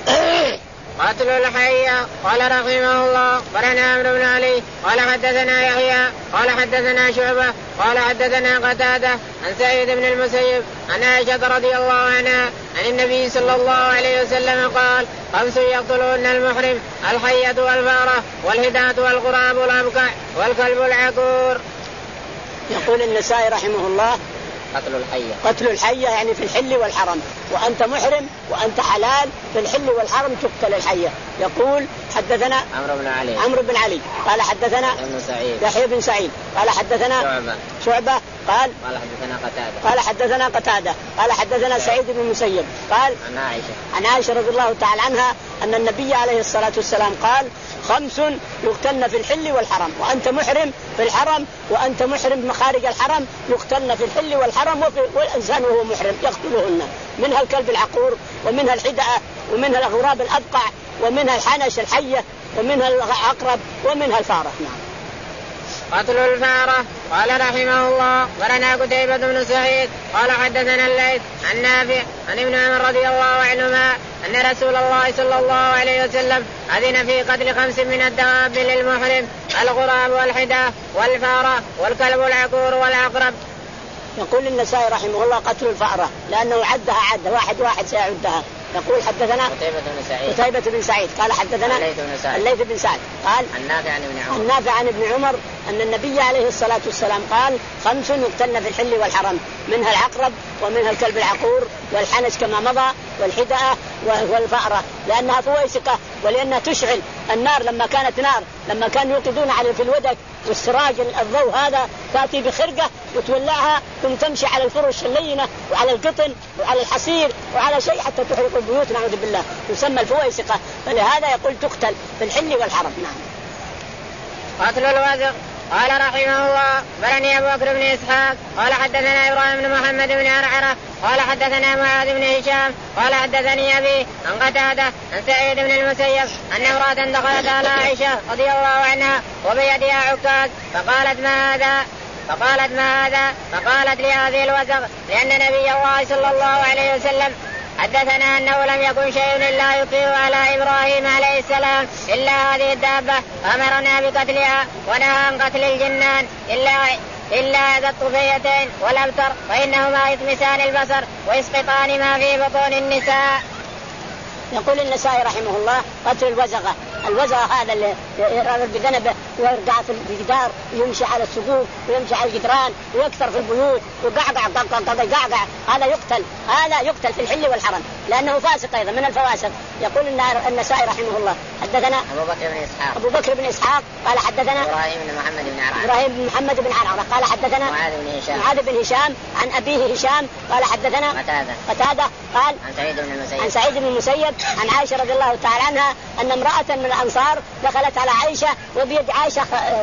قاتل الحية. قال رحمه الله قرنا عمرو بن علي قال حدثنا يحيى قال حدثنا شعبة قال حدثنا قتادة عن سعيد بن المسيب عن عائشة رضي الله عنها عن النبي صلى الله عليه وسلم قال خمس يقتلون المحرم: الحية والفارة والهداة والغراب والأبقع والكلب العقور. يقول النسائي رحمه الله قتل الحية. قتل الحية يعني في الحل والحرم، وأنت محرم وأنت حلال في الحل والحرم تقتل الحية. يقول حدثنا عمرو بن علي عمرو بن علي قال حدثنا يحيى بن سعيد قال حدثنا شعبة شعبة قال قال حدثنا قتادة قال حدثنا قتادة قال حدثنا سعيد بن المسيب قال عن عائشة عن عائشة رضي الله تعالى عنها أن النبي عليه الصلاة والسلام قال خمس يقتلن في الحل والحرم، وأنت محرم في الحرم وأنت محرم خارج الحرم يقتلن في الحل والحرم، والإنسان وهو محرم يقتلهن، منها الكلب العقور ومنها الحدأة ومنها الغراب الأبقع ومنها الحنش الحية ومنها العقرب ومنها الفارة. نعم. قتل الفارة. قال رحمه الله قرنا قتيبة بن سعيد قال حدثنا الليث عن نافع عن ابن عمر رضي الله عنهما أن رسول الله صلى الله عليه وسلم أذن في قتل خمس من الدواب للمحرم: الغراب والحداة والفارة والكلب العقور والعقرب. يقول النسائي رحمه الله قتل الفأرة لأنه عدها عد واحد واحد سيعدها. يقول حدثنا قتيبة بن سعيد قتيبة بن سعيد قال حدثنا الليث بن سعد قال عن نافع عن ابن عمر النافع عن ابن عمر أن النبي عليه الصلاة والسلام قال خمس يقتلن في الحل والحرم: منها العقرب ومنها الكلب العقور والحنش كما مضى والحدأة والفأرة، لأنها فويسقة ولأنها تشعل النار. لما كانت نار لما كانوا يوقدون على في الودك والسراج الضوء هذا تأتي بخرقة وتولعها ثم تمشي على الفرش اللينة وعلى القطن وعلى الحصير وعلى شيء حتى تحرق البيوت نعوذ بالله، يسمى الفويسقة، فلهذا يقول تقتل في الحل والحرم. نعم. قتل الوزغ. قال رحمه الله بلني أبو بكر بن إسحاق قال حدثنا إبراهيم بن محمد بن عرعرة قال حدثنا معاذ بن هشام قال حدثني أبي عن قتادة عن سعيد بن المسيب أن امرأة دخلت على عائشة رضي الله عنها وبيدها عكاز فقالت ما هذا فقالت ما هذا فقالت لهذه الوزغ لأن نبي الله صلى الله عليه وسلم حدثنا أنه لم يكن شيء إلا يطيع على إبراهيم عليه السلام إلا هذه الدابة، أمرنا بقتلها ونهى عن قتل الجنان إلا إلا ذا الطفيتين والأبتر فإنهما يطمسان البصر ويسقطان ما في بطون النساء. يقول النسائي رحمه الله قتل الوزغة. الوزغة هذا اللي يرى بذنبه ويرجع في الجدار ويمشي على السقوف ويمشي على الجدران ويكثر في البيوت وقعقع قعقع، هذا يقتل هذا يقتل في الحل والحرم لأنه فاسق أيضا من الفواسق. يقول النسائي رحمه الله حدثنا أبو بكر بن إسحاق أبو بكر بن إسحاق قال حدثنا إبراهيم بن محمد بن عرعرة إبراهيم بن محمد بن عرعرة قال حدثنا معاذ بن هشام معاذ بن هشام عن أبيه هشام قال حدثنا قتادة قتادة قال عن سعيد بن المسيب عن سعيد بن المسيب عن عائشة رضي الله تعالى عنها أن امرأة من الأنصار دخلت على عائشة وبيد عائشة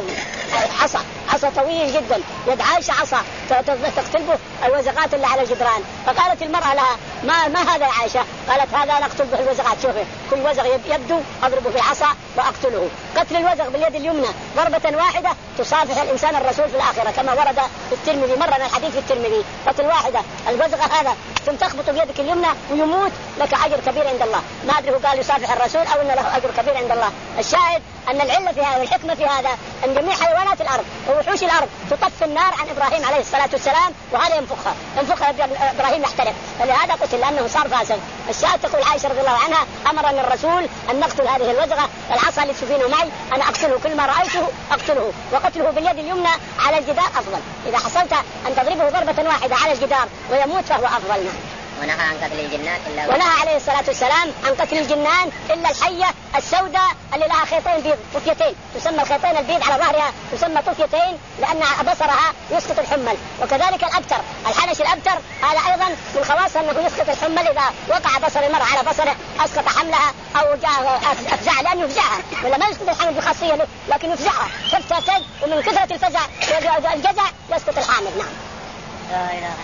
عصا عصا طويل جدا، يد عائشة عصا تقتل به الوزغات اللي على الجدران. فقالت المرأة لها ما ما هذا يا عائشة؟ قالت هذا نقتل به الوزغات، شوفي كل وزغ يبدو أضربه بالعصا وأقتله. قتل الوزغ باليد اليمنى ضربة واحدة تصافح الإنسان الرسول في الآخرة كما ورد في الترمذي، مرة من الحديث في الترمذي قتل واحدة الوزغ هذا ثم تخبط بيدك اليمنى ويموت لك أجر كبير عند الله. ما أدري قال يصافح الرسول أو أن له أجر كبير عند الله. الشاهد أن العلة في هذا والحكمة في هذا أن جميع حيوانات الأرض ووحوش الأرض تطفي النار عن إبراهيم عليه الصلاة والسلام، وهذا ينفخها ينفخها إبراهيم يحترق، فلهذا قتل لأنه صار فاسد. الشاهد تقول عائشة رضي الله عنها أمرني الرسول أن نقتل هذه الوزغة، العصا اللي تشوفينه معي أنا أقتله، كل ما رأيته أقتله، وقتله باليد اليمنى على الجدار أفضل. إذا حصلت أن تضربه ضربة واحدة على الجدار ويموت فهو أفضل. ونهى عن قتل الجنات إلا ونهى عليه الصلاة والسلام عن قتل الجنان إلا الحية السوداء اللي لها خيطين بيض طفيتين، تسمى الخيطين البيض على ظهرها تسمى طفيتين لأن بصرها يسقط الحمل. وكذلك الأبتر الحنش الأبتر هذا أيضا من خواصه أنه يسقط الحمل، إذا وقع بصر المرأة على بصره أسقط حملها أو أفزع، لأنه يفزعها ولا ما يسقط الحمل بخاصية له لكن يفزعها، شفتها تج ومن كثرة الفزع الجزع يسقط الحامل. نعم. لا إله إلا الله.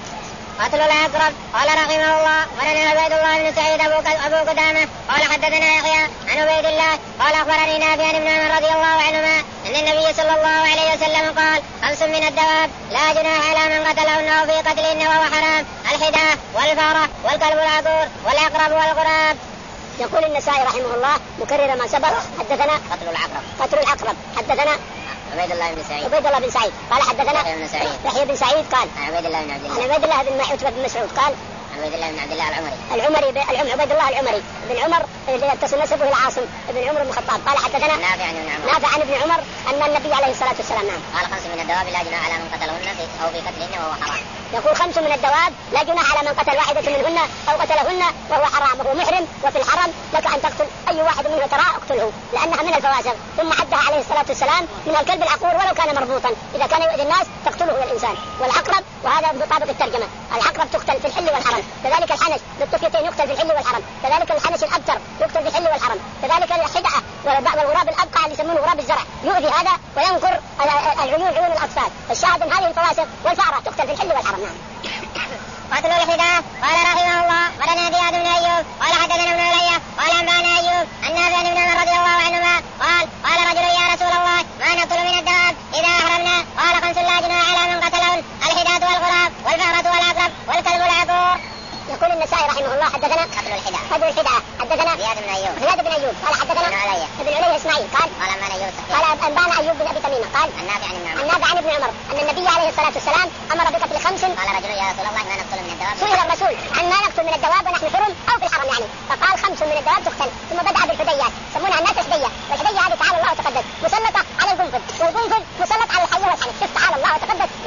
قتل العقرب. قال رحمه الله ولنا عبيد الله بن سعيد أبو قدامة قال حدثنا يحيى عن عبيد الله قال أخبرني نافع بن عمر رضي الله عنهما أن النبي صلى الله عليه وسلم قال خمس من الدواب لا جناح على من قتلهن أو في قتلهن وهو حرام: الحداة والفارة والكلب العقور والعقرب والغراب. يقول النسائي رحمه الله مكرر ما سبق حدثنا قتل العقرب قتل العقرب حدثنا عبيد الله بن سعيد عبيد الله بن سعيد قال حدثنا يحيى بن سعيد يحيى بن سعيد قال عن عبيد الله بن عبد الله عن عبيد الله بن عتبة بن مسعود قال عن عبيد الله بن عبد الله العمري العمري العم عبيد الله العمري بن عمر يتصل نسبه الى عاصم بن عمر بن الخطاب قال حدثنا نافع عن ابن عمر نافع عن ابن عمر ان النبي عليه الصلاة والسلام نعم قال خمس من الدواب لا جناح على من قتلهن في او في قتلهن وهو حرام. يقول خمس من الدواب لا جناح على من قتل واحدة منهن أو قتلهن وهو حرام وهو محرم، وفي الحرم لك أن تقتل أي واحد منه تراه اقتله لأنها من الفواسق. ثم عدها عليه الصلاة والسلام من الكلب العقور ولو كان مربوطا، إذا كان يؤذي الناس تقتله الإنسان. والعقرب وهذا بطابق الترجمة العقرب تقتل في الحل والحرم، كذلك الحنش بالطفيتين يقتل في الحل والحرم، كذلك الحنش الأبتر يقتل في الحل والحرم، كذلك الحدعة والغراب الأبقع اللي يسمونه غراب الزرع يؤذي هذا وينقر العيون عيون الأطفال. الشاهد أن هذه الفواسق والفأرة تقتل في الحل والحرم. نعم. قتل الحداة. قال رحمه الله ولنا زياد بن أيوب قال حدثنا ابن علي قال أنبانا أيوب أن نافع بن عمر رضي الله عنهما قال قال رجل يا رسول الله ما نقتل من الدواب إذا أحرمنا؟ قال خمس لا جناح على من قتلهن: الحداة والغراب والفأرة والعقرب والكلب العقور. يقول النسائي رحمه الله حدثنا قتل الحداة قتل الحداة حدثنا زياد بن أيوب زياد بن أيوب قال حدثنا ابن علي ابن علي إسماعيل قال قال أنبانا أيوب قال أنبانا أيوب بن أبي تميمة قال النافع عن ابن عمر النافع عن ابن عمر أن النبي عليه الصلاة والسلام أمر بقتل خمس. قال رجل يا رسول الله ما نقتل من الدواب؟ سئل الرسول عن ما نقتل من الدواب ونحن حرم أو في الحرم يعني، فقال خمس من الدواب تقتل. ثم بدأ بالحديات يسمونها الناس حدية، والحدية هذه تعالى الله وتقدس مسلطة على القنفذ، والقنفذ مسلط على الحية والحنش. شوف تعالى الله وتقدس